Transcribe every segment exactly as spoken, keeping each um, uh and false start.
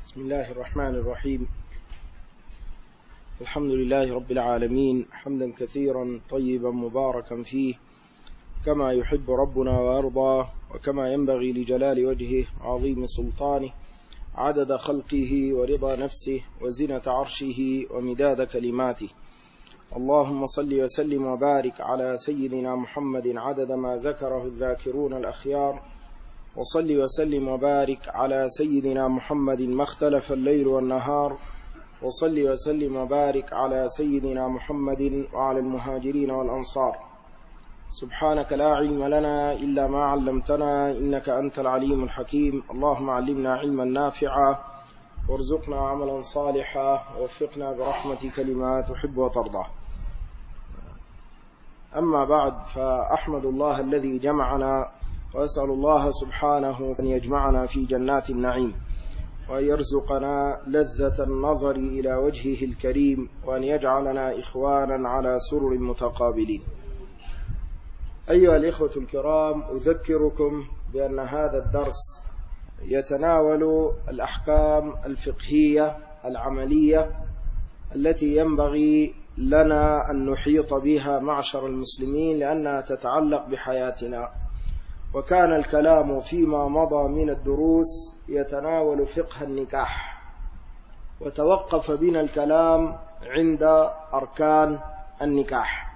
بسم الله الرحمن الرحيم. الحمد لله رب العالمين، حمدا كثيرا طيبا مباركا فيه كما يحب ربنا ويرضى، وكما ينبغي لجلال وجهه وعظيم سلطانه، عدد خلقه ورضا نفسه وزنة عرشه ومداد كلماته. اللهم صل وسلم وبارك على سيدنا محمد عدد ما ذكره الذاكرون الأخيار، وصل وسلم وبارك على سيدنا محمد ما اختلف الليل والنهار، وصل وسلم وبارك على سيدنا محمد وعلى المهاجرين والأنصار. سبحانك لا علم لنا إلا ما علمتنا إنك أنت العليم الحكيم. اللهم علمنا علما نافعا وارزقنا عملا صالحا ووفقنا برحمتك لما تحب وترضى. أما بعد، فأحمد الله الذي جمعنا، وأسأل الله سبحانه أن يجمعنا في جنات النعيم، وأن يرزقنا لذة النظر إلى وجهه الكريم، وأن يجعلنا إخوانا على سرر متقابلين. أيها الإخوة الكرام، أذكركم بأن هذا الدرس يتناول الأحكام الفقهية العملية التي ينبغي لنا أن نحيط بها معشر المسلمين، لأنها تتعلق بحياتنا. وكان الكلام فيما مضى من الدروس يتناول فقه النكاح، وتوقف بنا الكلام عند أركان النكاح،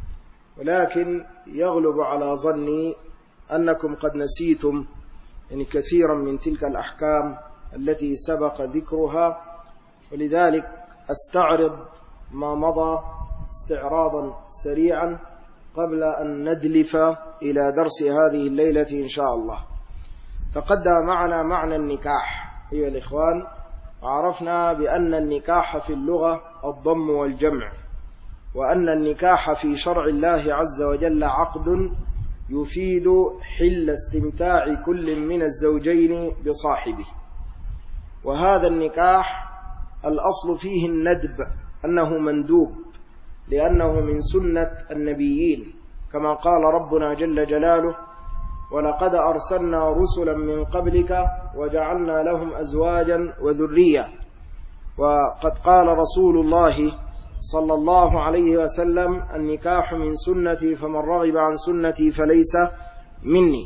ولكن يغلب على ظني أنكم قد نسيتم يعني كثيرا من تلك الأحكام التي سبق ذكرها، ولذلك أستعرض ما مضى استعراضا سريعا قبل أن ندلف إلى درس هذه الليلة إن شاء الله. تقدم معنا معنى النكاح أيها الإخوان، وعرفنا بأن النكاح في اللغة الضم والجمع، وأن النكاح في شرع الله عز وجل عقد يفيد حل استمتاع كل من الزوجين بصاحبه. وهذا النكاح الأصل فيه الندب، أنه مندوب، لأنه من سنة النبيين، كما قال ربنا جل جلاله: ولقد أرسلنا رسلا من قبلك وجعلنا لهم أزواجا وذرية. وقد قال رسول الله صلى الله عليه وسلم: النكاح من سنتي فمن رغب عن سنتي فليس مني.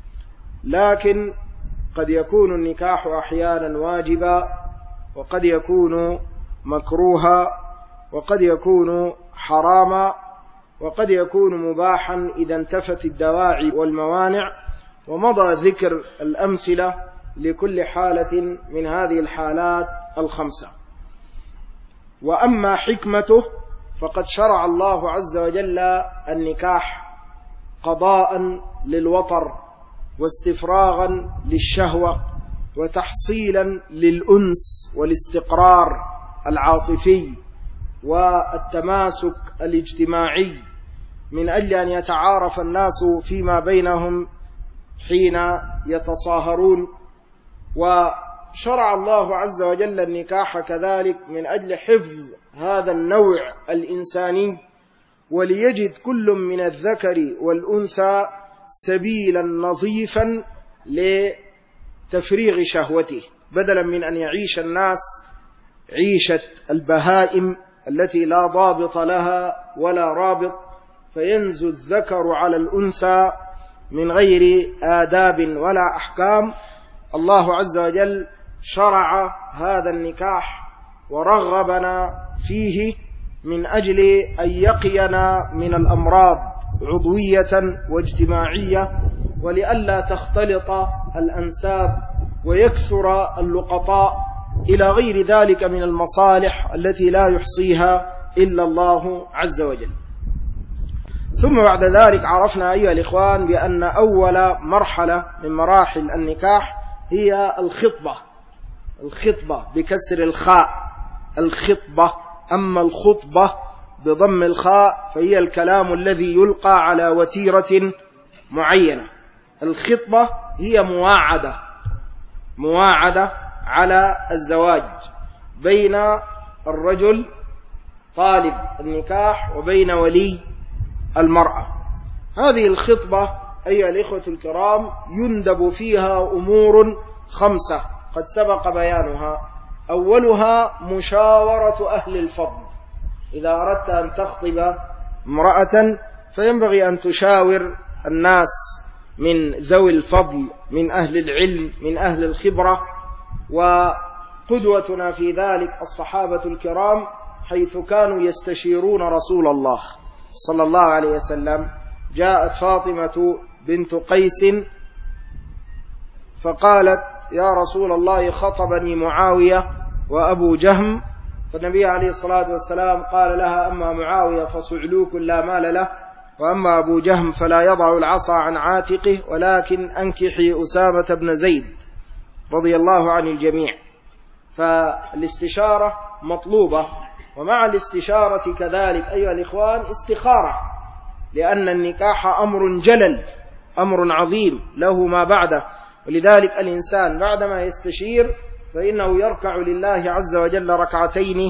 لكن قد يكون النكاح أحيانا واجبا، وقد يكون مكروها، وقد يكون حراما، وقد يكون مباحا إذا انتفت الدواعي والموانع، ومضى ذكر الأمثلة لكل حالة من هذه الحالات الخمسة. وأما حكمته فقد شرع الله عز وجل النكاح قضاء للوطر، واستفراغا للشهوة، وتحصيلا للأنس والاستقرار العاطفي والتماسك الاجتماعي، من أجل أن يتعارف الناس فيما بينهم حين يتصاهرون. وشرع الله عز وجل النكاح كذلك من أجل حفظ هذا النوع الإنساني، وليجد كل من الذكر والأنثى سبيلا نظيفا لتفريغ شهوته، بدلا من أن يعيش الناس عيشة البهائم التي لا ضابط لها ولا رابط، فينزو الذكر على الأنثى من غير آداب ولا أحكام. الله عز وجل شرع هذا النكاح ورغبنا فيه من أجل أن يقينا من الأمراض عضوية واجتماعية، ولئلا تختلط الأنساب ويكثر اللقطاء إلى غير ذلك من المصالح التي لا يحصيها إلا الله عز وجل. ثم بعد ذلك عرفنا أيها الإخوان بأن أول مرحلة من مراحل النكاح هي الخطبة. الخطبة بكسر الخاء، الخطبة. أما الخطبة بضم الخاء فهي الكلام الذي يلقى على وتيرة معينة. الخطبة هي مواعدة، مواعدة على الزواج بين الرجل طالب النكاح وبين ولي المرأة. هذه الخطبة أيها الإخوة الكرام يندب فيها أمور خمسة قد سبق بيانها، أولها مشاورة أهل الفضل. إذا أردت أن تخطب امرأة فينبغي أن تشاور الناس من ذوي الفضل، من أهل العلم، من أهل الخبرة. وقدوتنا في ذلك الصحابة الكرام، حيث كانوا يستشيرون رسول الله صلى الله عليه وسلم. جاءت فاطمة بنت قيس فقالت: يا رسول الله، خطبني معاوية وأبو جهم. فالنبي عليه الصلاة والسلام قال لها: أما معاوية فصعلوك لا مال له، وأما أبو جهم فلا يضع العصا عن عاتقه، ولكن أنكحي أسامة بن زيد رضي الله عن الجميع. فالاستشارة مطلوبة، ومع الاستشارة كذلك أيها الإخوان استخارة، لأن النكاح أمر جلل، أمر عظيم له ما بعده. ولذلك الإنسان بعدما يستشير فإنه يركع لله عز وجل ركعتين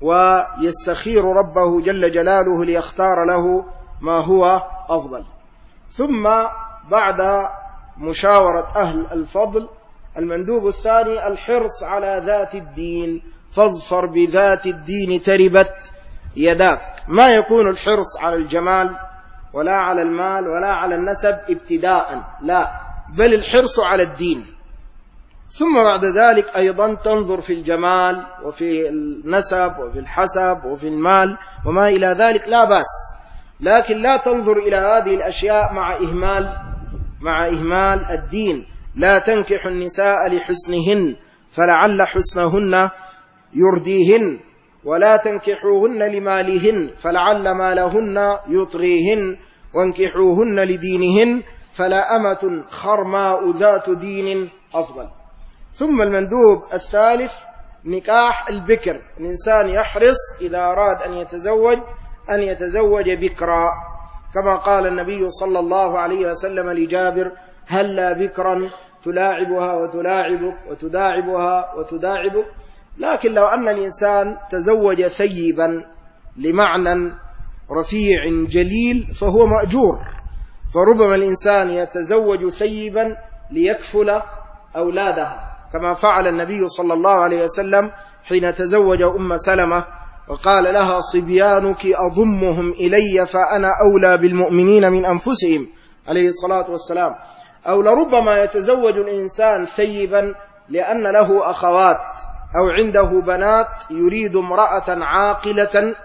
ويستخير ربه جل جلاله ليختار له ما هو أفضل. ثم بعد مشاورة أهل الفضل، المندوب الثاني الحرص على ذات الدين. فاظفر بذات الدين تربت يداك. ما يكون الحرص على الجمال ولا على المال ولا على النسب ابتداء، لا، بل الحرص على الدين. ثم بعد ذلك أيضا تنظر في الجمال وفي النسب وفي الحسب وفي المال وما إلى ذلك، لا بأس، لكن لا تنظر إلى هذه الأشياء مع إهمال مع إهمال الدين. لا تنكح النساء لحسنهن فلعل حسنهن يرديهن، ولا تنكحوهن لمالهن فلعل مالهن يطغيهن، وانكحوهن لدينهن فلا أمة خرماء ذات دين أفضل. ثم المندوب الثالث نكاح البكر. الإنسان يحرص إذا أراد أن يتزوج أن يتزوج بكرا، كما قال النبي صلى الله عليه وسلم لجابر: هلا بكرا تلاعبها وتلاعبك وتداعبها وتداعبك. لكن لو أن الإنسان تزوج ثيبا لمعنى رفيع جليل فهو مأجور. فربما الإنسان يتزوج ثيبا ليكفل أولادها، كما فعل النبي صلى الله عليه وسلم حين تزوج أم سلمة وقال لها: صبيانك أضمهم إلي فأنا أولى بالمؤمنين من أنفسهم، عليه الصلاة والسلام. أو لربما يتزوج الإنسان ثيبا لأن له أخوات أو عنده بنات، يريد امرأة عاقلة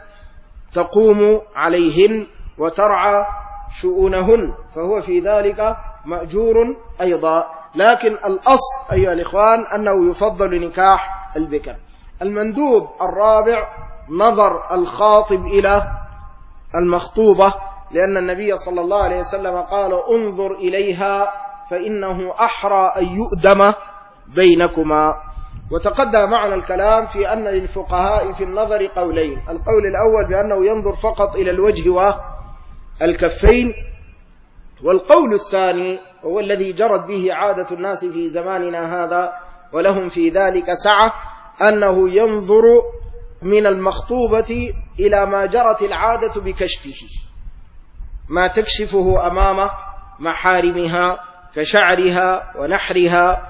تقوم عليهن وترعى شؤونهن، فهو في ذلك مأجور أيضا. لكن الأصل أيها الإخوان أنه يفضل نكاح البكر. المندوب الرابع نظر الخاطب إلى المخطوبة، لأن النبي صلى الله عليه وسلم قال: انظر إليها فإنه أحرى أن يؤدم بينكما. وتقدم معنا الكلام في أن للفقهاء في النظر قولين: القول الأول بأنه ينظر فقط إلى الوجه والكفين، والقول الثاني هو الذي جرت به عادة الناس في زماننا هذا ولهم في ذلك سعة، أنه ينظر من المخطوبة إلى ما جرت العادة بكشفه، ما تكشفه أمام محارمها كشعرها ونحرها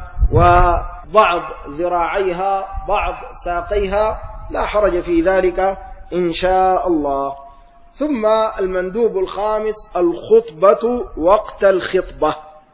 وبعض ذراعيها بعض ساقيها، لا حرج في ذلك إن شاء الله. ثم المندوب الخامس الخطبة وقت الخطبة.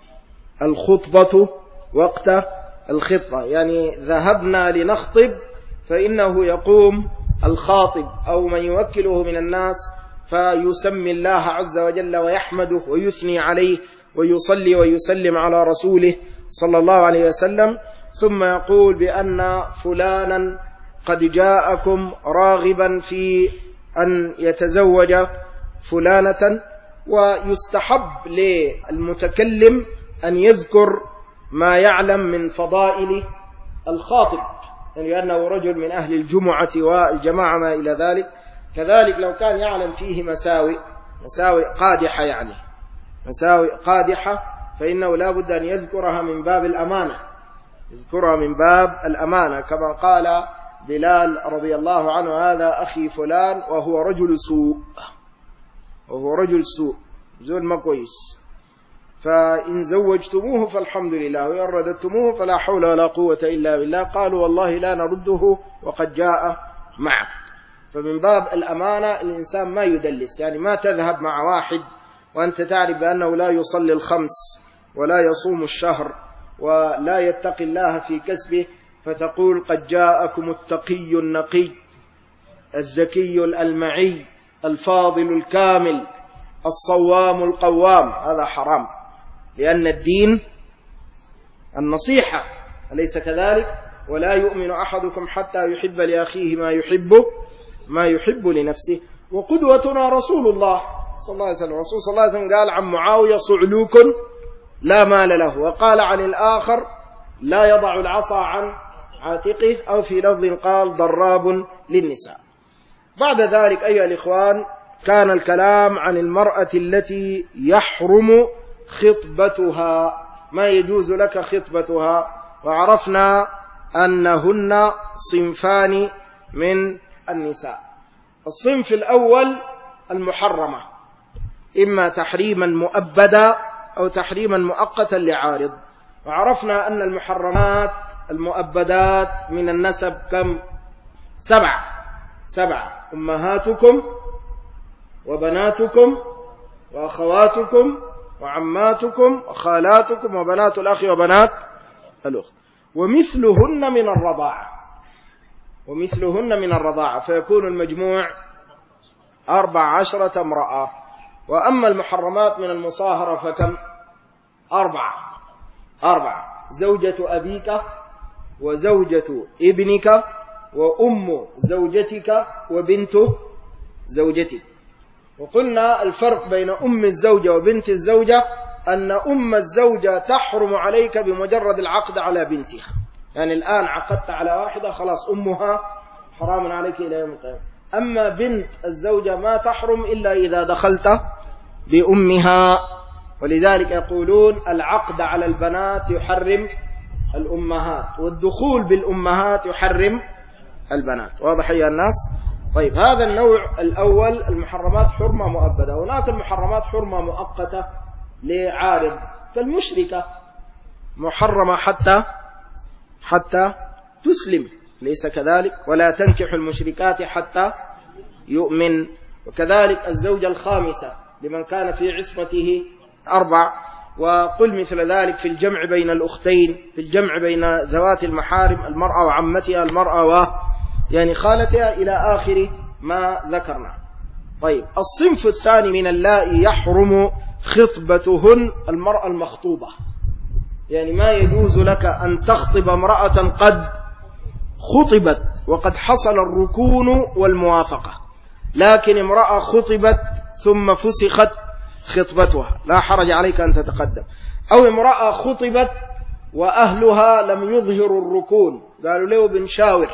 الخطبة وقت الخطبة، يعني ذهبنا لنخطب فإنه يقوم الخاطب أو من يوكله من الناس فيسمي الله عز وجل ويحمده ويثني عليه ويصلي ويسلم على رسوله صلى الله عليه وسلم، ثم يقول بأن فلانا قد جاءكم راغبا في أن يتزوج فلانة. ويستحب للمتكلم أن يذكر ما يعلم من فضائل الخاطب، يعني لأنه رجل من أهل الجمعة والجماعة ما إلى ذلك. كذلك لو كان يعلم فيه مساوئ مساوئ قادحة، يعني مساوئ قادحة، فإنه لا بد أن يذكرها من باب الأمانة، يذكرها من باب الأمانة، كما قال بلال رضي الله عنه: هذا أخي فلان وهو رجل سوء، وهو رجل سوء، زول ما كويس. فإن زوجتموه فالحمد لله، وإن رددتموه فلا حول ولا قوة إلا بالله. قالوا والله لا نرده وقد جاء معه. فمن باب الأمانة الإنسان ما يدلس، يعني ما تذهب مع واحد وأنت تعرف بأنه لا يصلي الخمس ولا يصوم الشهر ولا يتقي الله في كسبه، فتقول قد جاءكم التقي النقي الزكي الألمعي الفاضل الكامل الصوام القوام. هذا حرام، لأن الدين النصيحة، أليس كذلك؟ ولا يؤمن أحدكم حتى يحب لأخيه ما يحب ما يحب لنفسه. وقدوتنا رسول الله صلى الله عليه وسلم. الرسول صلى الله عليه وسلم قال عن معاوية صعلوك لا مال له، وقال عن الآخر لا يضع العصا عن عاتقه، أو في لفظ قال ضراب للنساء. بعد ذلك أيها الإخوان كان الكلام عن المرأة التي يحرم خطبتها، ما يجوز لك خطبتها، وعرفنا أنهن صنفان من النساء. الصنف الأول المحرمة، إما تحريما مؤبدا أو تحريما مؤقتا لعارض. وعرفنا أن المحرمات المؤبدات من النسب كم؟ سبعة سبعة أمهاتكم وبناتكم وأخواتكم وعماتكم وخالاتكم وبنات الأخ وبنات الأخت، ومثلهن من الرضاعة ومثلهن من الرضاعة فيكون المجموع أربع عشرة امرأة. وأما المحرمات من المصاهرة فكم؟ أربعة أربعة زوجة أبيك وزوجة ابنك وأم زوجتك وبنت زوجتك. وقلنا الفرق بين أم الزوجة وبنت الزوجة أن أم الزوجة تحرم عليك بمجرد العقد على بنتها، يعني الآن عقدت على واحدة خلاص أمها حرام عليك إلى يوم القيامة. أما بنت الزوجة ما تحرم إلا إذا دخلت بأمها، ولذلك يقولون العقد على البنات يحرم الأمهات، والدخول بالأمهات يحرم البنات. واضح يا الناس؟ طيب، هذا النوع الأول المحرمات حرمة مؤبدة. هناك المحرمات حرمة مؤقتة لعارض، كالمشركة محرمة حتى حتى تسلم، ليس كذلك؟ ولا تنكح المشركات حتى يؤمن. وكذلك الزوجة الخامسة لمن كان في عصمته أربع. وقل مثل ذلك في الجمع بين الأختين، في الجمع بين ذوات المحارم، المرأة وعمتها، المرأة و يعني خالتها، إلى آخر ما ذكرنا. طيب، الصنف الثاني من اللائي يحرم خطبتهن المرأة المخطوبة، يعني ما يجوز لك أن تخطب امرأة قد خطبت وقد حصل الركون والموافقة، لكن امرأة خطبت ثم فسخت خطبتها لا حرج عليك أن تتقدم. أو امرأة خطبت وأهلها لم يظهروا الركون، قالوا له بنشاور،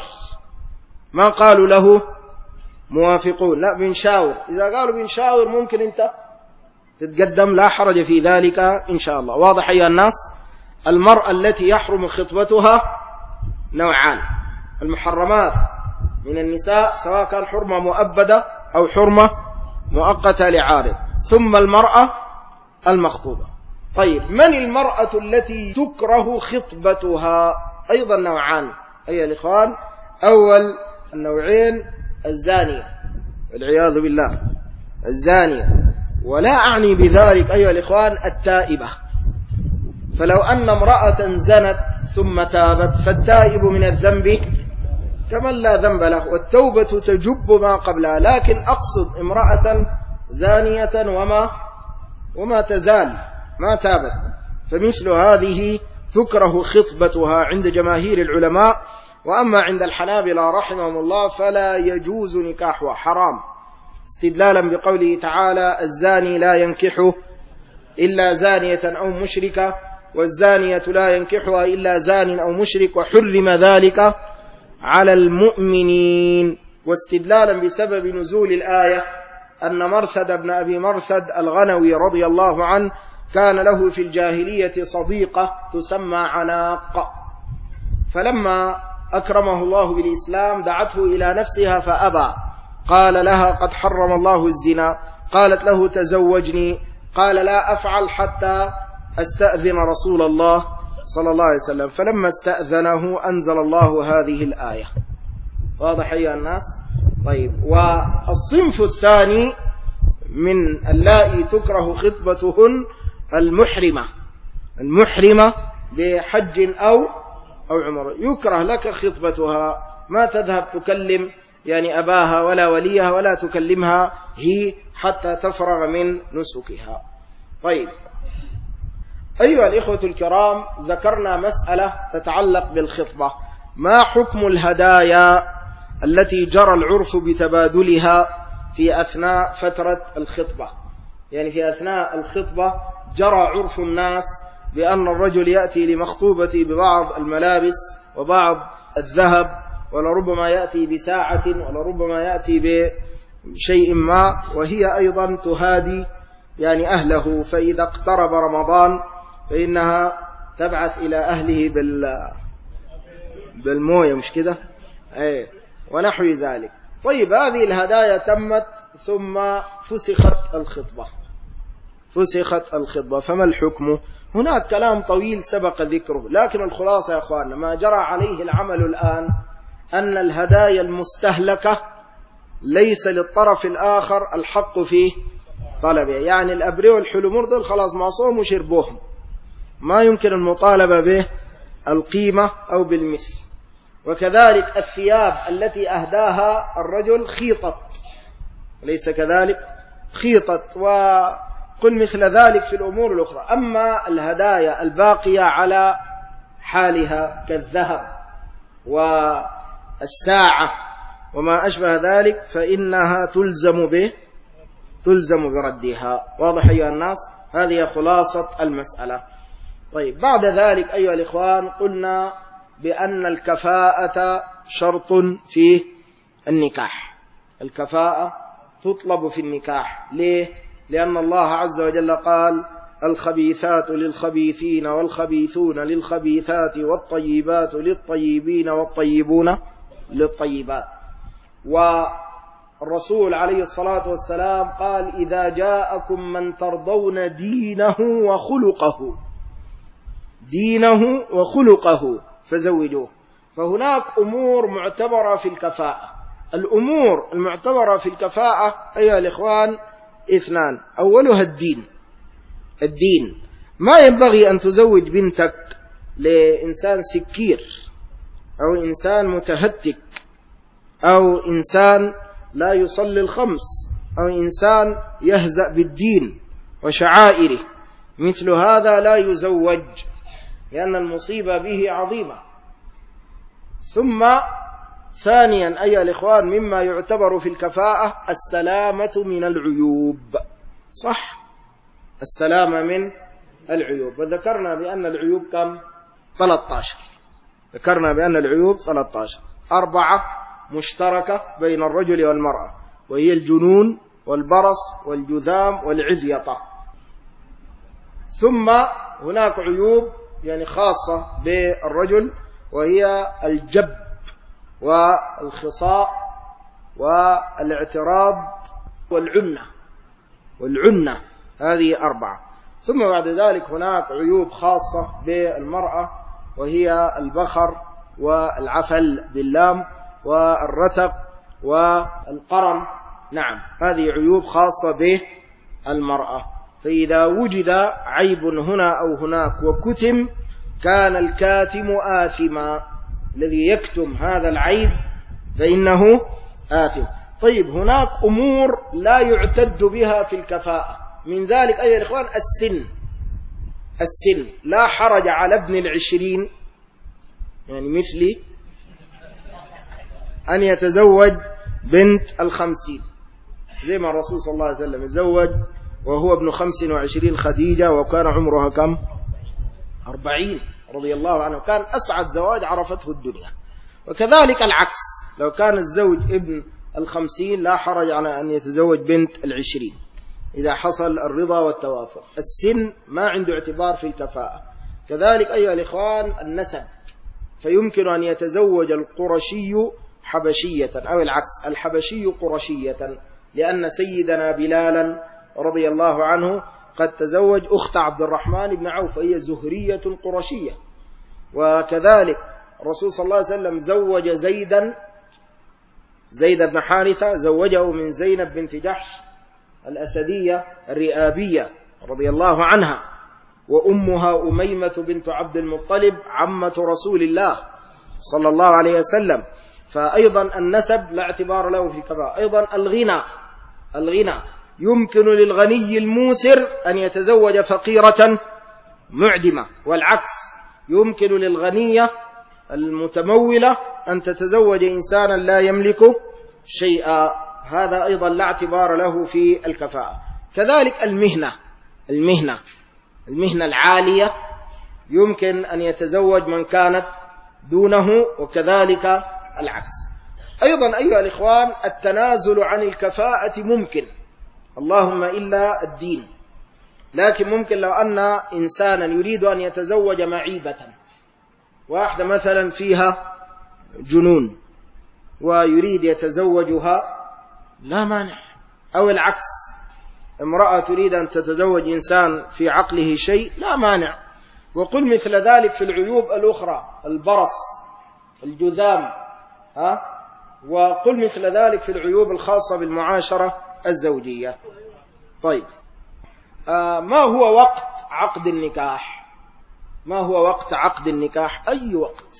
ما قالوا له موافقون، لا بنشاور. إذا قالوا بنشاور ممكن أنت تتقدم، لا حرج في ذلك إن شاء الله. واضح أيها الناس؟ المرأة التي يحرم خطبتها نوعان: المحرمات من النساء سواء كان حرمة مؤبدة أو حرمة مؤقتة لعارض، ثم المرأة المخطوبة. طيب، من المرأة التي تكره خطبتها؟ أيضا نوعان أيها الإخوان. أول النوعين الزانية والعياذ بالله، الزانية، ولا أعني بذلك أيها الإخوان التائبة. فلو أن امرأة زنت ثم تابت فالتائب من الذنب كمن لا ذنب له، والتوبة تجب ما قبلها. لكن أقصد امرأة زانية وما وما تزال ما تابت، فمثل هذه تكره خطبتها عند جماهير العلماء. وأما عند الحنابلة رحمهم الله فلا يجوز نكاحها، حرام، استدلالا بقوله تعالى: الزاني لا ينكحه إلا زانية أو مشركة، والزانية لا ينكحها إلا زان أو مشرك، وحرم ذلك على المؤمنين. واستدلالا بسبب نزول الآية أن مرثد بن أبي مرثد الغنوي رضي الله عنه كان له في الجاهلية صديقة تسمى عناق، فلما أكرمه الله بالإسلام دعته إلى نفسها فأبى، قال لها: قد حرم الله الزنا. قالت له: تزوجني. قال: لا أفعل حتى أستأذن رسول الله صلى الله عليه وسلم، فلما استأذنه أنزل الله هذه الآية. واضح أيها الناس؟ طيب، والصنف الثاني من اللائي تكره خطبتهن المحرمة، المحرمة بحج أو أو عمر، يكره لك خطبتها، ما تذهب تكلم يعني أباها ولا وليها ولا تكلمها هي حتى تفرغ من نسكها. طيب أيها الإخوة الكرام، ذكرنا مسألة تتعلق بالخطبة. ما حكم الهدايا التي جرى العرف بتبادلها في أثناء فترة الخطبة؟ يعني في أثناء الخطبة جرى عرف الناس بأن الرجل يأتي لمخطوبته ببعض الملابس وبعض الذهب، ولربما يأتي بساعة، ولربما يأتي بشيء ما، وهي أيضا تهادي يعني أهله. فإذا اقترب رمضان فإنها تبعث إلى أهله بال بالموية، مش كده؟ أي ونحو ذلك. طيب هذه الهدايا تمت ثم فسخت الخطبة، فسخت الخطبة، فما الحكم؟ هناك كلام طويل سبق ذكره، لكن الخلاصة يا أخواننا ما جرى عليه العمل الآن أن الهدايا المستهلكة ليس للطرف الآخر الحق في طلبه. يعني الأبرياء والحلمور دول خلاص ما صوموا شربوهم، ما يمكن المطالبة به القيمة أو بالمثل. وكذلك الثياب التي أهداها الرجل خيطت، ليس كذلك؟ خيطت، وقل مثل ذلك في الأمور الأخرى. أما الهدايا الباقية على حالها كالذهب والساعة وما أشبه ذلك فإنها تلزم به تلزم بردها. واضح أيها الناس؟ هذه خلاصة المسألة. طيب بعد ذلك أيها الإخوان، قلنا بأن الكفاءة شرط في النكاح. الكفاءة تطلب في النكاح. ليه؟ لأن الله عز وجل قال: الخبيثات للخبيثين والخبيثون للخبيثات والطيبات للطيبين والطيبون للطيبات. والرسول عليه الصلاة والسلام قال: إذا جاءكم من ترضون دينه وخلقه دينه وخلقه فزوجوه. فهناك أمور معتبرة في الكفاءة. الأمور المعتبرة في الكفاءة أيها الإخوان اثنان، أولها الدين. الدين ما ينبغي أن تزوج بنتك لإنسان سكير أو إنسان متهتك أو إنسان لا يصلي الخمس أو إنسان يهزأ بالدين وشعائره. مثل هذا لا يزوج، لأن المصيبة به عظيمة. ثم ثانيا أيها الإخوان، مما يعتبر في الكفاءة السلامة من العيوب. صح، السلامة من العيوب. وذكرنا بأن العيوب كم؟ ثلاثة عشر. ذكرنا بأن العيوب ثلاثة عشر، أربعة مشتركة بين الرجل والمرأة، وهي الجنون والبرص والجذام والعذيطة. ثم هناك عيوب يعني خاصة بالرجل، وهي الجب والخصاء والاعتراض والعنة والعنة هذه أربعة. ثم بعد ذلك هناك عيوب خاصة بالمرأة، وهي البخر والعفل باللام والرتق والقرن. نعم، هذه عيوب خاصة بالمرأة. فإذا وجد عيب هنا أو هناك وكتم كان الكاتم آثما، الذي يكتم هذا العيب فإنه آثم. طيب هناك أمور لا يعتد بها في الكفاءة، من ذلك أيها الإخوان السن. السن لا حرج على ابن العشرين يعني مثلي أن يتزوج بنت الخمسين، زي ما الرسول صلى الله عليه وسلم تزوج وهو ابن خمس وعشرين خديجة وكان عمرها كم؟ أربعين رضي الله عنه، كان أسعد زواج عرفته الدنيا. وكذلك العكس، لو كان الزوج ابن الخمسين لا حرج على أن يتزوج بنت العشرين إذا حصل الرضا والتوافق. السن ما عنده اعتبار في الكفاءة. كذلك أيها الإخوان النسب، فيمكن أن يتزوج القرشي حبشية أو العكس، الحبشي قرشية، لأن سيدنا بلالا رضي الله عنه قد تزوج أخت عبد الرحمن بن عوف، هي زهرية قرشية. وكذلك الرسول صلى الله عليه وسلم زوج زيدا زيد بن حارثة، زوجه من زينب بنت جحش الأسدية الرئابية رضي الله عنها، وأمها أميمة بنت عبد المطلب عمة رسول الله صلى الله عليه وسلم. فأيضا النسب لا اعتبار له في كبار. أيضا الغنى الغنى يمكن للغني الموسر أن يتزوج فقيرة معدمة، والعكس يمكن للغنية المتمولة أن تتزوج إنسانا لا يملك شيئا. هذا أيضا لا اعتبار له في الكفاءة. كذلك المهنة المهنة المهنة العالية يمكن أن يتزوج من كانت دونه، وكذلك العكس. أيضا أيها الإخوان التنازل عن الكفاءة ممكن، اللهم إلا الدين. لكن ممكن لو أن إنسانا يريد أن يتزوج معيبة، واحدة مثلا فيها جنون ويريد يتزوجها لا مانع، أو العكس امرأة تريد أن تتزوج إنسان في عقله شيء لا مانع. وقل مثل ذلك في العيوب الأخرى، البرص، الجذام، ها؟ وقل مثل ذلك في العيوب الخاصة بالمعاشرة الزوجية. طيب، آه ما هو وقت عقد النكاح؟ ما هو وقت عقد النكاح؟ أي وقت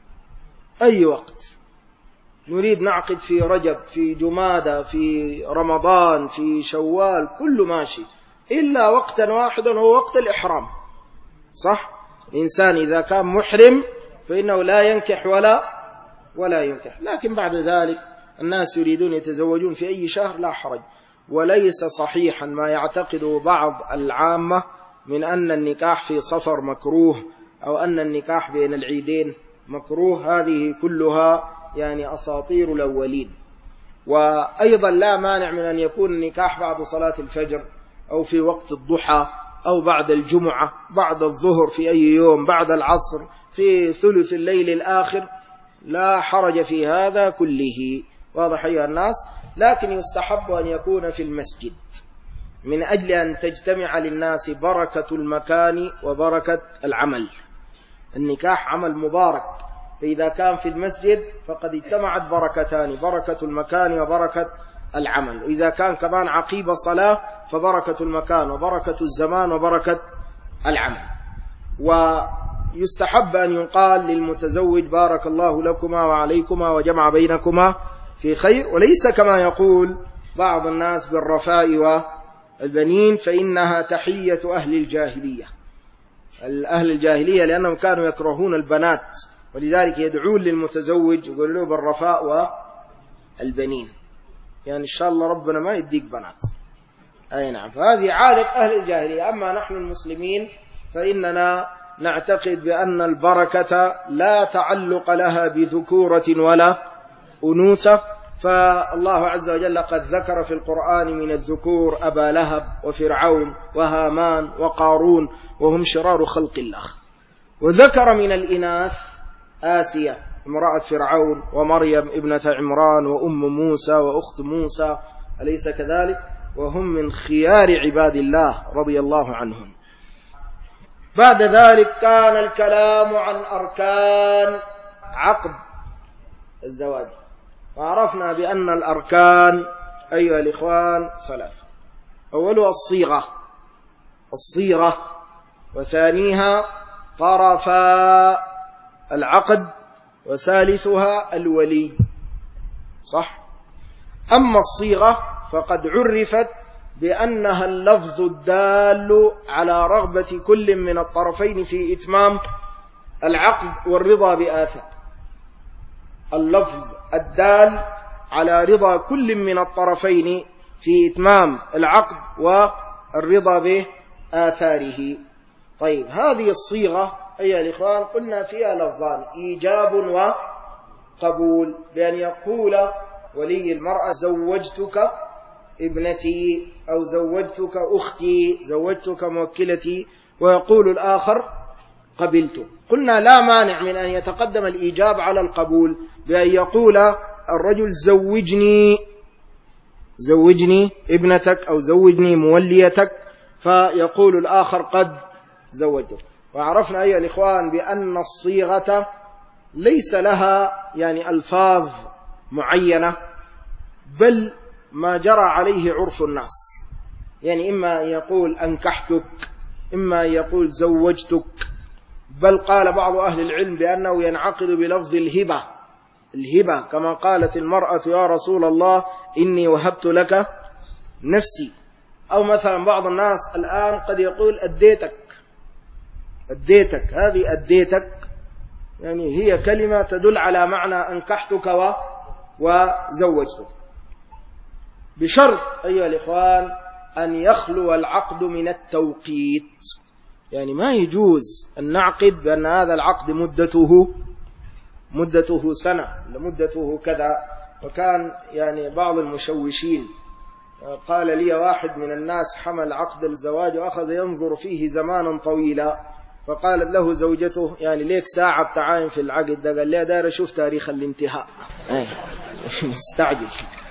أي وقت نريد نعقد، في رجب، في جمادى، في رمضان، في شوال، كله ماشي، إلا وقتا واحدا هو وقت الإحرام. صح؟ الإنسان إذا كان محرم فإنه لا ينكح ولا ولا ينكح. لكن بعد ذلك الناس يريدون يتزوجون في أي شهر لا حرج. وليس صحيحا ما يعتقده بعض العامة من أن النكاح في صفر مكروه، أو أن النكاح بين العيدين مكروه. هذه كلها يعني أساطير الأولين. وأيضا لا مانع من أن يكون النكاح بعد صلاة الفجر، أو في وقت الضحى، أو بعد الجمعة، بعد الظهر في أي يوم، بعد العصر، في ثلث الليل الآخر، لا حرج في هذا كله. واضح أيها الناس؟ لكن يستحب أن يكون في المسجد من أجل أن تجتمع للناس بركة المكان وبركة العمل. النكاح عمل مبارك، فإذا كان في المسجد فقد اجتمعت بركتان، بركة المكان وبركة العمل. وإذا كان كمان عقيب صلاة فبركة المكان وبركة الزمان وبركة العمل. ويستحب أن يقال للمتزوج بارك الله لكما وعليكما وجمع بينكما في خير، وليس كما يقول بعض الناس بالرفاء والبنين، فإنها تحية أهل الجاهلية. أهل الجاهلية لأنهم كانوا يكرهون البنات، ولذلك يدعون للمتزوج يقول له بالرفاء والبنين، يعني إن شاء الله ربنا ما يديك بنات. أي نعم، فهذه عادة أهل الجاهلية. أما نحن المسلمين فإننا نعتقد بأن البركة لا تعلق لها بذكورة ولا أنوثة. فالله عز وجل قد ذكر في القرآن من الذكور أبا لهب وفرعون وهامان وقارون وهم شرار خلق الله، وذكر من الإناث آسيا امرأة فرعون، ومريم ابنة عمران، وأم موسى وأخت موسى، أليس كذلك؟ وهم من خيار عباد الله رضي الله عنهم. بعد ذلك كان الكلام عن أركان عقد الزواج، وعرفنا بأن الأركان أيها الإخوان ثلاثة: أولها الصيغة الصيغة وثانيها طرفا العقد، وثالثها الولي. صح؟ أما الصيغة فقد عرفت بأنها اللفظ الدال على رغبة كل من الطرفين في إتمام العقد والرضا بآثار. اللفظ الدال على رضا كل من الطرفين في إتمام العقد والرضا بآثاره. طيب، هذه الصيغة أيها الإخوان قلنا فيها لفظان: إيجاب وقبول، بأن يقول ولي المرأة زوجتك ابنتي، أو زوجتك أختي، زوجتك موكلتي، ويقول الآخر قبلت. قلنا لا مانع من أن يتقدم الإيجاب على القبول، بأن يقول الرجل زوجني زوجني ابنتك، أو زوجني موليتك، فيقول الآخر قد زوجته. وعرفنا أيها الإخوان بأن الصيغة ليس لها يعني ألفاظ معينة، بل ما جرى عليه عرف الناس. يعني إما يقول أنكحتك، إما يقول زوجتك، بل قال بعض أهل العلم بأنه ينعقد بلفظ الهبة، الهبة كما قالت المرأة يا رسول الله إني وهبت لك نفسي. أو مثلا بعض الناس الآن قد يقول أديتك، أديتك، هذه أديتك يعني هي كلمة تدل على معنى أنكحتك وزوجتك، بشرط أيها الإخوان أن يخلو العقد من التوقيت. يعني ما يجوز أن نعقد بأن هذا العقد مدته مدته سنة لمدته كذا. وكان يعني بعض المشوشين قال لي واحد من الناس حمل عقد الزواج وأخذ ينظر فيه زمانا طويلا، فقالت له زوجته يعني ليك ساعة بتعاين في العقد ده؟ قال لي داير أشوف تاريخ الانتهاء. مستعجل.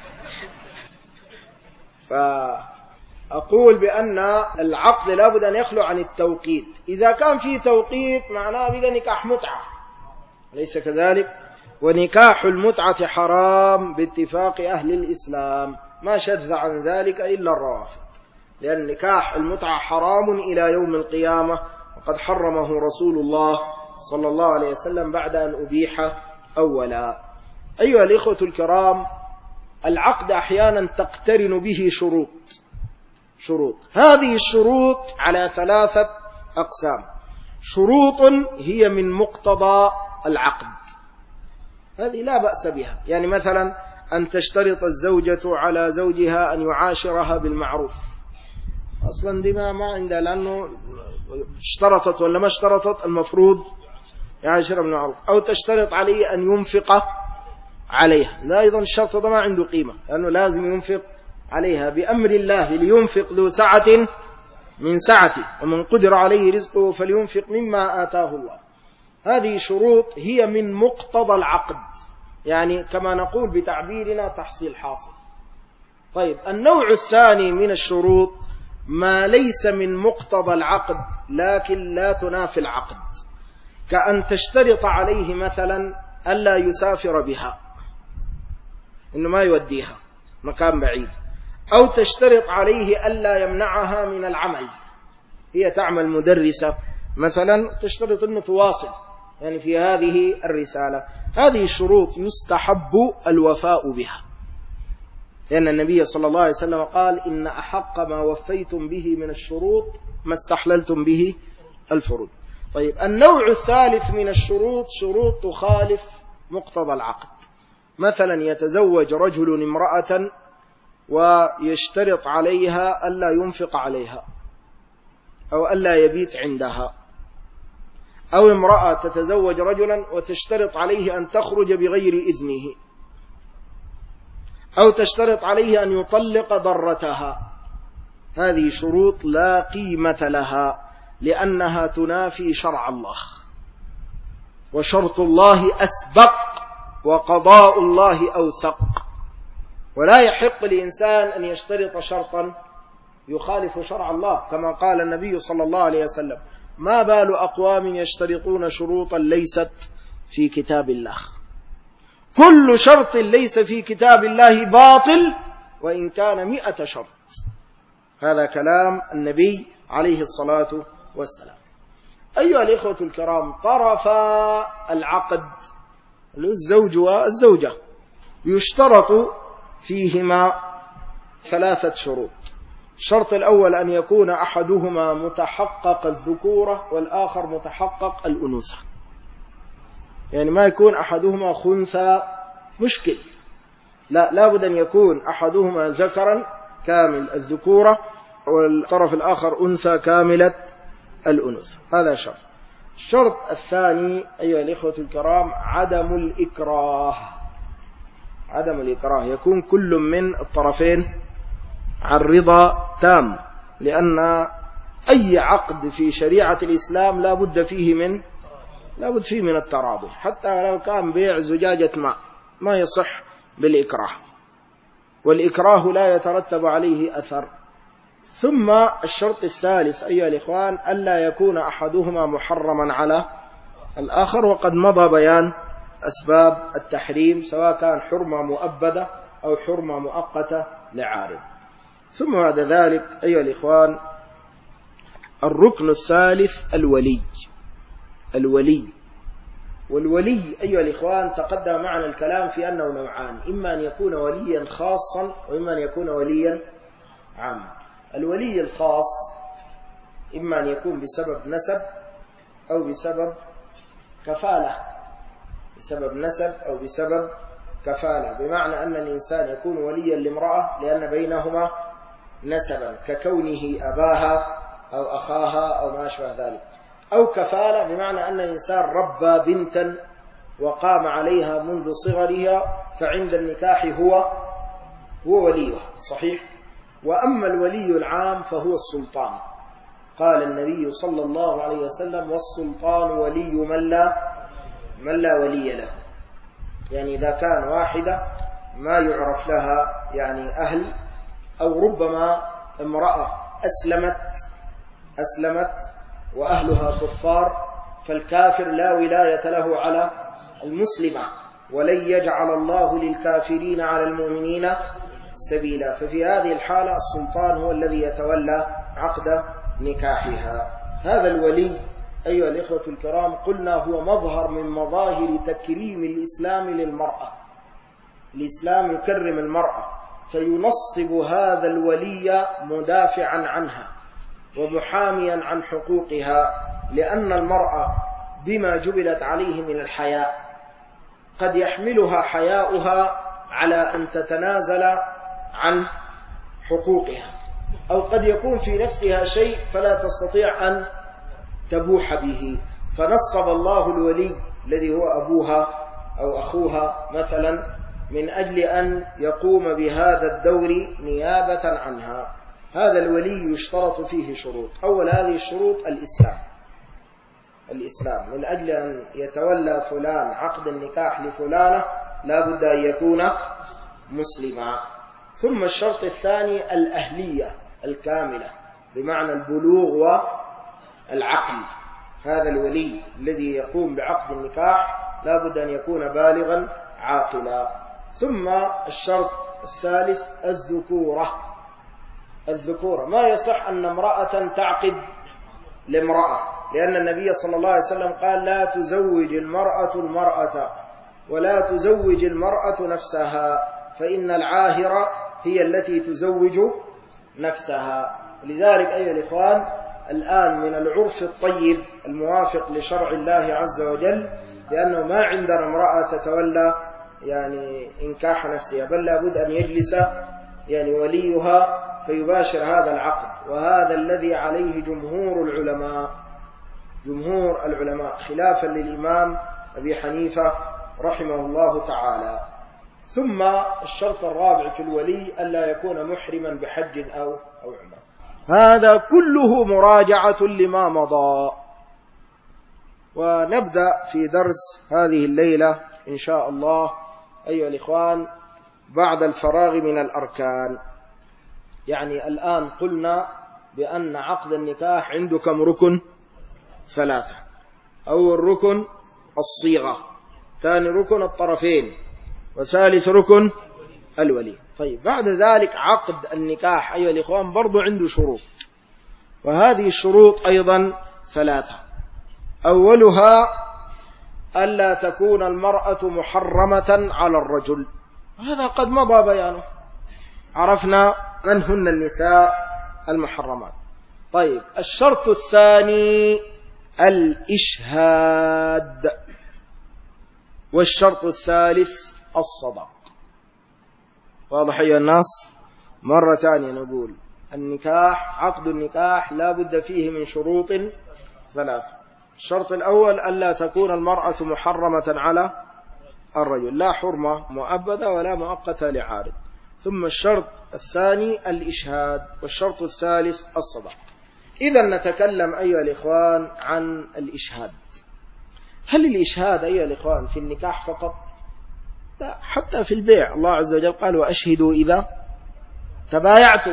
فأقول بأن العقد لابد أن يخلو عن التوقيت. إذا كان فيه توقيت معناه بقى نكاح متعة، ليس كذلك؟ ونكاح المتعة حرام باتفاق أهل الإسلام، ما شذ عن ذلك إلا الروافض، لأن نكاح المتعة حرام إلى يوم القيامة، وقد حرمه رسول الله صلى الله عليه وسلم بعد أن أبيح أولا. أيها الإخوة الكرام، العقد أحيانا تقترن به شروط شروط هذه الشروط على ثلاثة أقسام. شروط هي من مقتضى العقد، هذه لا بأس بها، يعني مثلا أن تشترط الزوجة على زوجها أن يعاشرها بالمعروف، أصلا دي ما ما عندها، لأنه اشترطت ولا ما اشترطت المفروض يعاشرها بالمعروف. أو تشترط عليه أن ينفق عليها، لا أيضا الشرط ده ما عنده قيمة، لأنه لازم ينفق عليها بأمر الله، لينفق ذو سعة من سعته ومن قدر عليه رزقه فلينفق مما آتاه الله. هذه شروط هي من مقتضى العقد، يعني كما نقول بتعبيرنا تحصيل حاصل. طيب، النوع الثاني من الشروط ما ليس من مقتضى العقد لكن لا تنافي العقد، كأن تشترط عليه مثلا ألا يسافر بها، إنه ما يوديها مكان بعيد، أو تشترط عليه ألا يمنعها من العمل، هي تعمل مدرسة مثلا، تشترط أنه تواصل يعني في هذه الرسالة. هذه الشروط يستحب الوفاء بها، لأن النبي صلى الله عليه وسلم قال إن أحق ما وفيتم به من الشروط ما استحللتم به الفروج. طيب، النوع الثالث من الشروط شروط تخالف مقتضى العقد. مثلا يتزوج رجل امرأة ويشترط عليها ألا ينفق عليها أو ألا يبيت عندها، أو امرأة تتزوج رجلا وتشترط عليه أن تخرج بغير إذنه، أو تشترط عليه أن يطلق ضرتها. هذه شروط لا قيمة لها، لأنها تنافي شرع الله، وشرط الله أسبق وقضاء الله أوثق، ولا يحق لإنسان أن يشترط شرطا يخالف شرع الله، كما قال النبي صلى الله عليه وسلم ما بال أقوام يشترطون شروطا ليست في كتاب الله. كل شرط ليس في كتاب الله باطل وإن كان مئة شرط. هذا كلام النبي عليه الصلاة والسلام. أيها الإخوة الكرام، طرفا العقد الزوج والزوجة يشترط فيهما ثلاثة شروط. الشرط الأول أن يكون أحدهما متحقق الذكورة والآخر متحقق الأنوثة، يعني ما يكون أحدهما خنثى مشكل، لا، لابد أن يكون أحدهما ذكرا كامل الذكورة والطرف الآخر أنثى كاملة الأنوثة. هذا شرط. الشرط الثاني أيها الإخوة الكرام عدم الإكراه. عدم الإكراه، يكون كل من الطرفين عن رضا تام، لأن أي عقد في شريعة الإسلام لا بد فيه من لا بد فيه من التراضي، حتى لو كان بيع زجاجة ماء ما يصح بالإكراه، والإكراه لا يترتب عليه أثر. ثم الشرط الثالث أيها الإخوان ألا يكون أحدهما محرما على الآخر، وقد مضى بيان أسباب التحريم سواء كان حرمة مؤبدة أو حرمة مؤقتة لعارض. ثم بعد ذلك أيها الإخوان الركن الثالث الولي. الولي والولي أيها الإخوان تقدم معنا الكلام في أنه نوعان، إما أن يكون وليا خاصا وإما أن يكون وليا عاما. الولي الخاص إما أن يكون بسبب نسب أو بسبب كفالة، بسبب نسب أو بسبب كفالة، بمعنى أن الإنسان يكون وليا لامرأة لأن بينهما نسبا ككونه أباها أو أخاها أو ما أشبه ذلك، أو كفالة بمعنى أن الإنسان ربى بنتا وقام عليها منذ صغرها فعند النكاح هو هو وليها، صحيح. وأما الولي العام فهو السلطان، قال النبي صلى الله عليه وسلم والسلطان ولي من لا من لا ولي له، يعني إذا كان واحدة ما يعرف لها يعني أهل، أو ربما امرأة أسلمت أسلمت وأهلها كفار، فالكافر لا ولاية له على المسلمة، ولن يجعل الله للكافرين على المؤمنين سبيلا. ففي هذه الحالة السلطان هو الذي يتولى عقد نكاحها. هذا الولي أيها الإخوة الكرام قلنا هو مظهر من مظاهر تكريم الإسلام للمرأة. الإسلام يكرم المرأة فينصب هذا الولي مدافعا عنها ومحاميا عن حقوقها، لأن المرأة بما جبلت عليه من الحياء قد يحملها حياؤها على أن تتنازل عن حقوقها، أو قد يكون في نفسها شيء فلا تستطيع أن تبوح به، فنصب الله الولي الذي هو أبوها أو أخوها مثلا من أجل أن يقوم بهذا الدور نيابة عنها. هذا الولي يشترط فيه شروط. أول هذه الشروط الإسلام. الإسلام من أجل أن يتولى فلان عقد النكاح لفلانة لا بد أن يكون مسلما. ثم الشرط الثاني الأهلية الكاملة بمعنى البلوغ والعقل. هذا الولي الذي يقوم بعقد النكاح لا بد أن يكون بالغا عاقلا. ثم الشرط الثالث الذكورة. الذكورة ما يصح أن امرأة تعقد لامرأة، لأن النبي صلى الله عليه وسلم قال لا تزوج المرأة المرأة ولا تزوج المرأة نفسها، فإن العاهرة هي التي تزوج نفسها. لذلك أيها الإخوان الآن من العرف الطيب الموافق لشرع الله عز وجل، لأنه ما عندنا امرأة تتولى يعني إنكاح نفسها، بل لابد أن يجلس يعني وليها فيباشر هذا العقد، وهذا الذي عليه جمهور العلماء جمهور العلماء خلافا للإمام أبي حنيفة رحمه الله تعالى. ثم الشرط الرابع في الولي ألا يكون محرما بحج أو أو عمرة. هذا كله مراجعة لما مضى، ونبدأ في درس هذه الليلة إن شاء الله أيها الإخوان بعد الفراغ من الأركان. يعني الآن قلنا بأن عقد النكاح عنده كم ركن؟ ثلاثة. أول ركن الصيغة، ثاني ركن الطرفين، وثالث ركن الولي. طيب بعد ذلك عقد النكاح أيها الإخوان برضو عنده شروط، وهذه الشروط أيضا ثلاثة. أولها ألا تكون المرأة محرمة على الرجل، هذا قد مضى بيانه، عرفنا من هن النساء المحرمات. طيب الشرط الثاني الإشهاد، والشرط الثالث الصداق. واضح أيها الناس؟ مرة ثانية نقول النكاح عقد النكاح لا بد فيه من شروط ثلاثة. الشرط الأول ألا تكون المرأة محرمة على الرجل، لا حرمة مؤبدة ولا مؤقتة لعارض. ثم الشرط الثاني الإشهاد، والشرط الثالث الصداق. إذا نتكلم أيها الإخوان عن الإشهاد. هل الإشهاد أيها الإخوان في النكاح فقط؟ لا، حتى في البيع الله عز وجل قال وأشهدوا إذا تبايعتم.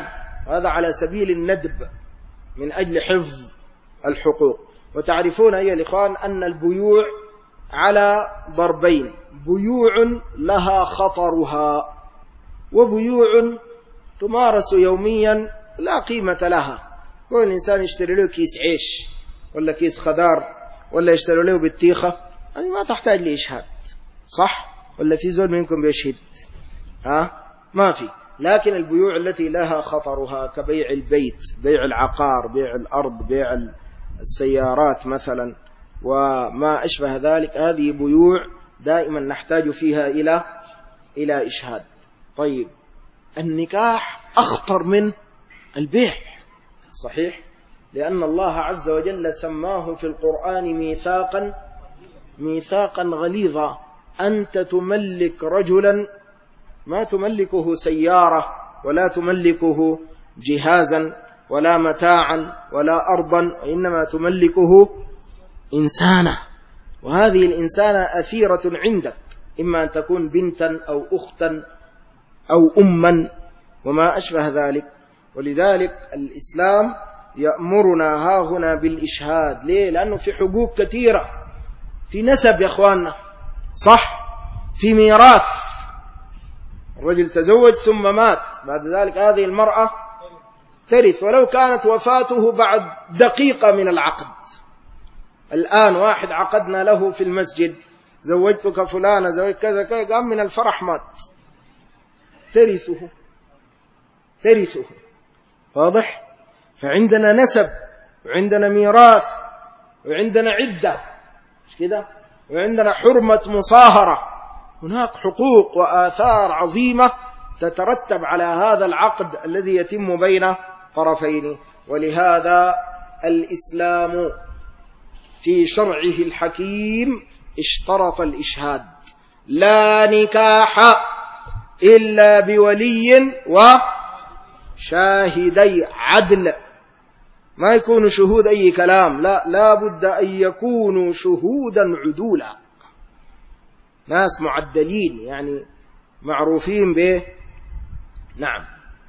هذا على سبيل الندب من أجل حفظ الحقوق. وتعرفون أيها الإخوان أن البيوع على ضربين: بيوع لها خطرها، وبيوع تمارس يوميا لا قيمة لها. كل إنسان يشتري له كيس عيش ولا كيس خضار ولا يشتري له بطيخة، هذه ما تحتاج لإشهاد، صح؟ ولا في زول منكم بيشهد؟ ها؟ ما في. لكن البيوع التي لها خطرها كبيع البيت، بيع العقار، بيع الأرض، بيع السيارات مثلا وما أشبه ذلك، هذه بيوع دائما نحتاج فيها إلى إلى إشهاد. طيب النكاح أخطر من البيع، صحيح؟ لأن الله عز وجل سماه في القرآن ميثاقا ميثاقا غليظا. أنت تملك رجلا ما تملكه سيارة ولا تملكه جهازا ولا متاعا ولا أرضا، وإنما تملكه إنسانا، وهذه الإنسانة أثيرة عندك، إما أن تكون بنتا أو أختا أو أما وما أشبه ذلك. ولذلك الإسلام يأمرنا ها هنا بالإشهاد. ليه؟ لأنه في حقوق كثيرة، في نسب يا أخواننا، صح؟ في ميراث، الرجل تزوج ثم مات، بعد ذلك هذه المرأة ترث ولو كانت وفاته بعد دقيقة من العقد. الآن واحد عقدنا له في المسجد: زوجتك فلانة، زوجت كذا كذا، قام من الفرح مات، ترثه ترثه واضح؟ فعندنا نسب وعندنا ميراث وعندنا عدة، مش كده؟ وعندنا حرمة مصاهرة. هناك حقوق وآثار عظيمة تترتب على هذا العقد الذي يتم بين طرفين. ولهذا الإسلام في شرعه الحكيم اشترط الإشهاد: لا نكاح إلا بولي وشاهدي عدل. ما يكونوا شهود أي كلام، لا، لا بد أن يكونوا شهودا عدولا، ناس معدلين يعني معروفين به. نعم.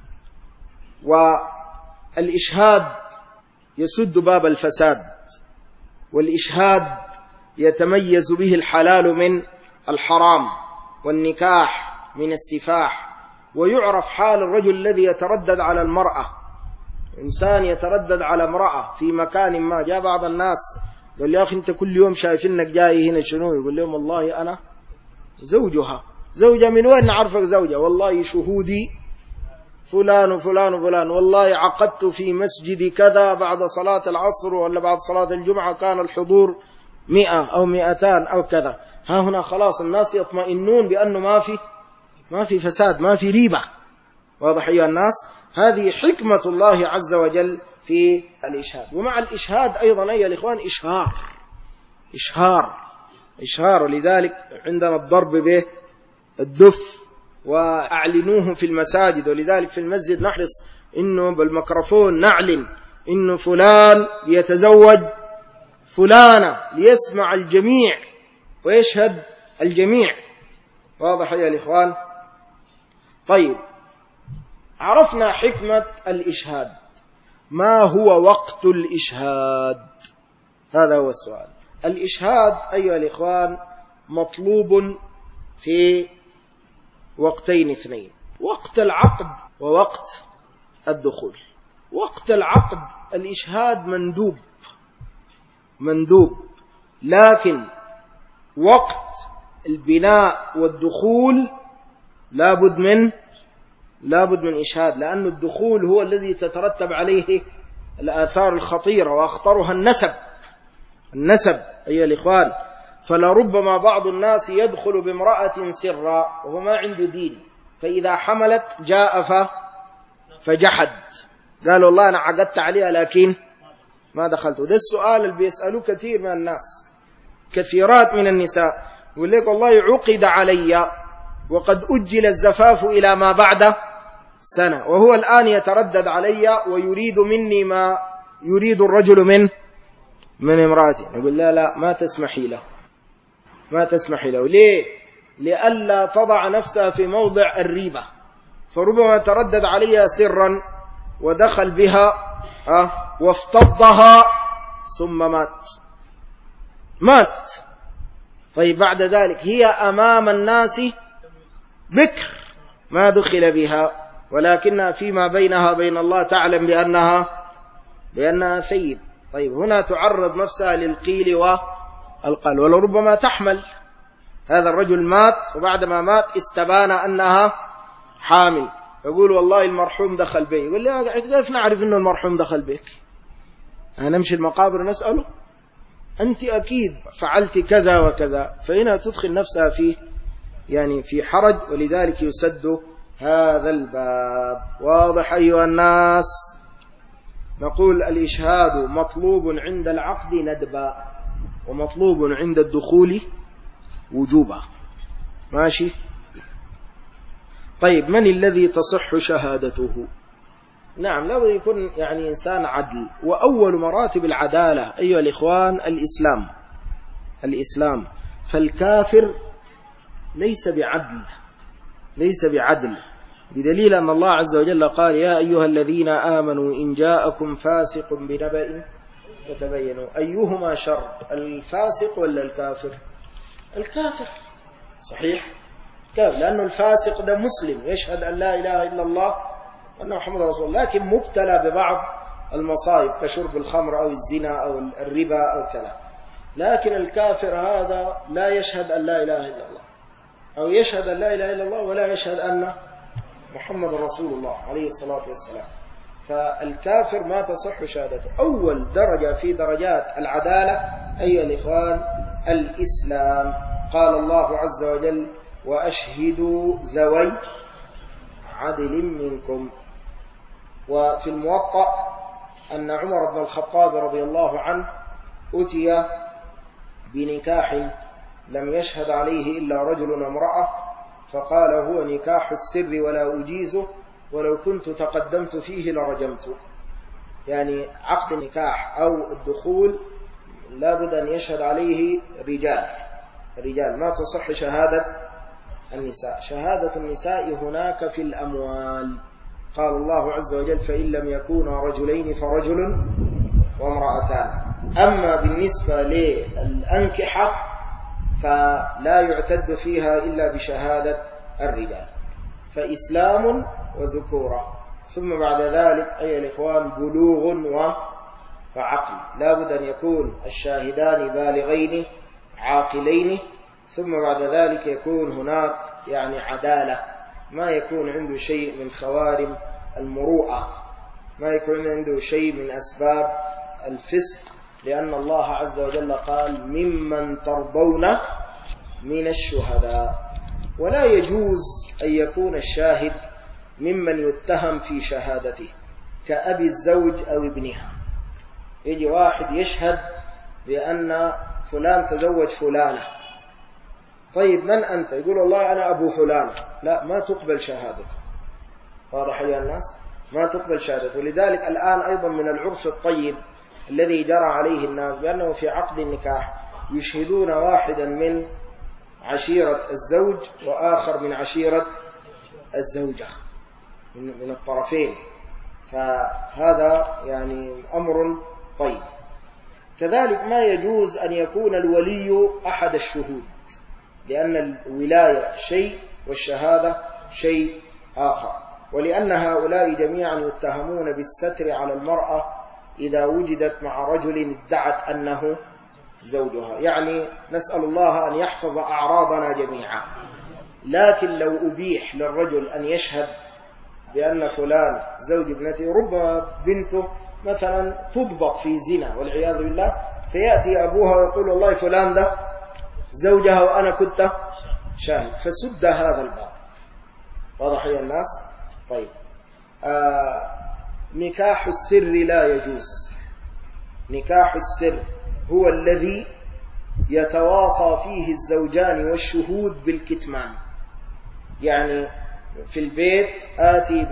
والإشهاد يسد باب الفساد، والإشهاد يتميز به الحلال من الحرام، والنكاح من السفاح. ويعرف حال الرجل الذي يتردد على المرأة. إنسان يتردد على امرأة في مكان ما، جاء بعض الناس قال لي: يا أخي أنت كل يوم شايفينك جاي هنا شنو؟ يقول لهم: والله أنا زوجها. زوجة من وين نعرفك زوجة؟ والله شهودي فلان وفلان وفلان، والله عقدت في مسجد كذا بعد صلاة العصر ولا بعد صلاة الجمعة، كان الحضور مئة أو مئتان أو كذا. ها هنا خلاص الناس يطمئنون بأنه ما في ما في فساد، ما في ريبة. واضح أيها الناس؟ هذه حكمة الله عز وجل في الإشهاد. ومع الإشهاد أيضا أيها الإخوان إشهار إشهار إشهار ولذلك عندنا الضرب به الدف، وأعلنوه في المساجد. ولذلك في المسجد نحرص إنه بالميكروفون نعلن إنه فلان يتزوج فلانة، ليسمع الجميع ويشهد الجميع. واضح يا الإخوان؟ طيب، عرفنا حكمة الإشهاد. ما هو وقت الإشهاد؟ هذا هو السؤال. الإشهاد أيها الإخوان مطلوب في وقتين اثنين: وقت العقد ووقت الدخول. وقت العقد الإشهاد مندوب مندوب لكن وقت البناء والدخول لابد من لابد من إشهاد، لأن الدخول هو الذي تترتب عليه الآثار الخطيرة، وأخطرها النسب النسب أيها الإخوان. فلربما بعض الناس يدخل بامرأة سرا وهو ما عنده دين، فإذا حملت جاء فجحد، قال والله أنا عقدت عليها لكن ما دخلت. وده السؤال اللي بيسألوه كثير من الناس، كثيرات من النساء يقول لك والله عقد علي وقد أجل الزفاف إلى ما بعد سنة، وهو الآن يتردد علي ويريد مني ما يريد الرجل من من امرأتي. يقول لا لا ما تسمحي له ما تسمحي له. ليه؟ لئلا تضع نفسها في موضع الريبة، فربما تردد عليها سرا ودخل بها أه وافتضها ثم مات مات طيب بعد ذلك هي أمام الناس بكر ما دخل بها، ولكنها فيما بينها بين الله تعلم بأنها بأنها ثيب. طيب هنا تعرض نفسها للقيل والقال، ولربما تحمل. هذا الرجل مات وبعد ما مات استبان أنها حامل، يقول والله المرحوم دخل بي. يقول لي كيف نعرف أنه المرحوم دخل بك؟ نمشي المقابر نسأله أنت أكيد فعلت كذا وكذا، فهنا تدخل نفسها في يعني في حرج، ولذلك يسد هذا الباب. واضح أيها الناس؟ نقول الإشهاد مطلوب عند العقد ندبا، ومطلوب عند الدخول وجوبا. ماشي؟ طيب من الذي تصح شهادته؟ نعم لابد يكون يعني إنسان عدل، وأول مراتب العدالة أيها الإخوان الإسلام. الإسلام فالكافر ليس بعدل، ليس بعدل، بدليل أن الله عز وجل قال يا أيها الذين آمنوا إن جاءكم فاسق بنبأ فتبينوا. أيهما شر، الفاسق ولا الكافر؟ الكافر صحيح كافر، لأنه الفاسق ده مسلم يشهد أن لا إله إلا الله وأن محمد رسول الله، لكن مبتلى ببعض المصائب كشرب الخمر أو الزنا أو الربا أو كذا. لكن الكافر هذا لا يشهد أن لا إله إلا الله، أو يشهد أن لا إله إلا الله ولا يشهد أن محمد رسول الله عليه الصلاة والسلام. فالكافر ما تصح شهادته. أول درجة في درجات العدالة أيها الإخوان الإسلام. قال الله عز وجل وأشهدوا ذوي عدل منكم. وفي الموطأ أن عمر بن الخطاب رضي الله عنه أتي بنكاح لم يشهد عليه إلا رجل وامرأة، فقال هو نكاح السر ولا أجيزه، ولو كنت تقدمت فيه لرجمته. يعني عقد النكاح أو الدخول لابد أن يشهد عليه رجال، رجال ما تصح شهادة النساء. شهادة النساء هناك في الأموال، قال الله عز وجل فإن لم يكونا رجلين فرجل وامرأتان. أما بالنسبة للأنكحة فلا يعتد فيها إلا بشهادة الرجال. فإسلام وذكورة، ثم بعد ذلك أيها الإخوان بلوغ وعقل. لا بد أن يكون الشاهدان بالغين عاقلين، ثم بعد ذلك يكون هناك يعني عدالة، ما يكون عنده شيء من خوارم المروءة، ما يكون عنده شيء من أسباب الفسق، لأن الله عز وجل قال ممن ترضون من الشهداء. ولا يجوز أن يكون الشاهد ممن يتهم في شهادته كأبي الزوج أو ابنها. يجي واحد يشهد بأن فلان تزوج فلانة، طيب من أنت؟ يقول والله أنا أبو فلان، لا ما تقبل شهادته. واضح يا الناس؟ ما تقبل شهادته. ولذلك الآن أيضا من العرف الطيب الذي جرى عليه الناس بأنه في عقد النكاح يشهدون واحدا من عشيرة الزوج وآخر من عشيرة الزوجة من الطرفين، فهذا يعني أمر طيب. كذلك ما يجوز أن يكون الولي أحد الشهود، لأن الولاية شيء والشهادة شيء آخر، ولأن هؤلاء جميعا يتهمون بالستر على المرأة إذا وجدت مع رجل ادعت أنه زوجها. يعني نسأل الله أن يحفظ أعراضنا جميعا. لكن لو أبيح للرجل أن يشهد بأن فلان زوج ابنته، ربما بنته مثلا تضبط في زنا والعياذ بالله، فيأتي أبوها ويقول والله فلان ده زوجها وأنا كنت شاهد، فسد هذا الباب. واضح يا الناس؟ طيب آه نكاح السر لا يجوز. نكاح السر هو الذي يتواصى فيه الزوجان والشهود بالكتمان. يعني في البيت آتي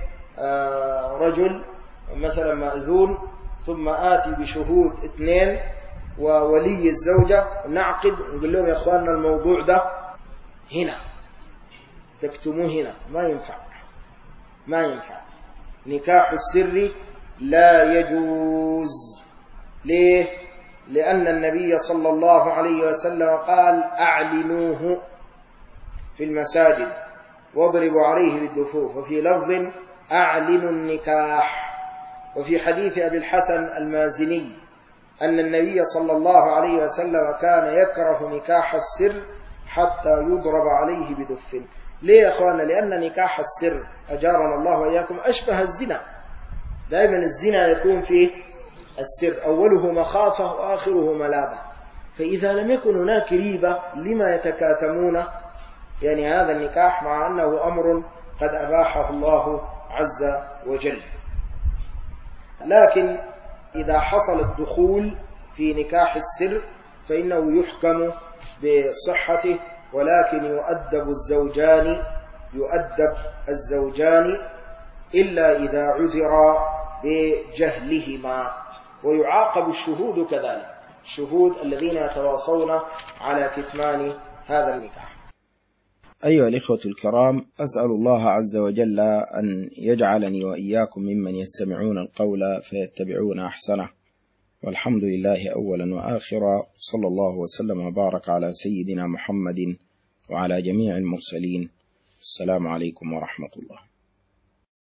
برجل مثلا مأذون، ثم آتي بشهود اثنين وولي الزوجة، نعقد نقول لهم يا أخواننا الموضوع ده هنا، تكتموه هنا، ما ينفع ما ينفع. نكاح السر لا يجوز. ليه؟ لأن النبي صلى الله عليه وسلم قال أعلنوه في المساجد واضربوا عليه بالدفوف، وفي لفظ أعلنوا النكاح. وفي حديث أبي الحسن المازني أن النبي صلى الله عليه وسلم كان يكره نكاح السر حتى يضرب عليه بدف. ليه يا أخوانا؟ لأن نكاح السر أجارنا الله وإياكم أشبه الزنا. دائما الزنا يكون فيه السر، أوله مخافة وآخره ملابة، فإذا لم يكن هناك ريبة لما يتكاتمون يعني هذا النكاح، مع أنه أمر قد أباحه الله عز وجل. لكن إذا حصل الدخول في نكاح السر فإنه يحكم بصحته، ولكن يؤدب الزوجان يؤدب الزوجان إلا إذا عذرا بجهلهما، ويعاقب الشهود كذلك، الشهود الذين يتواصون على كتمان هذا النكاح. أيها الإخوة الكرام، أسأل الله عز وجل أن يجعلني وإياكم ممن يستمعون القول فيتبعون أحسنه، والحمد لله أولا وآخرا، صلى الله وسلم وبارك على سيدنا محمد وعلى جميع المرسلين. السلام عليكم ورحمة الله.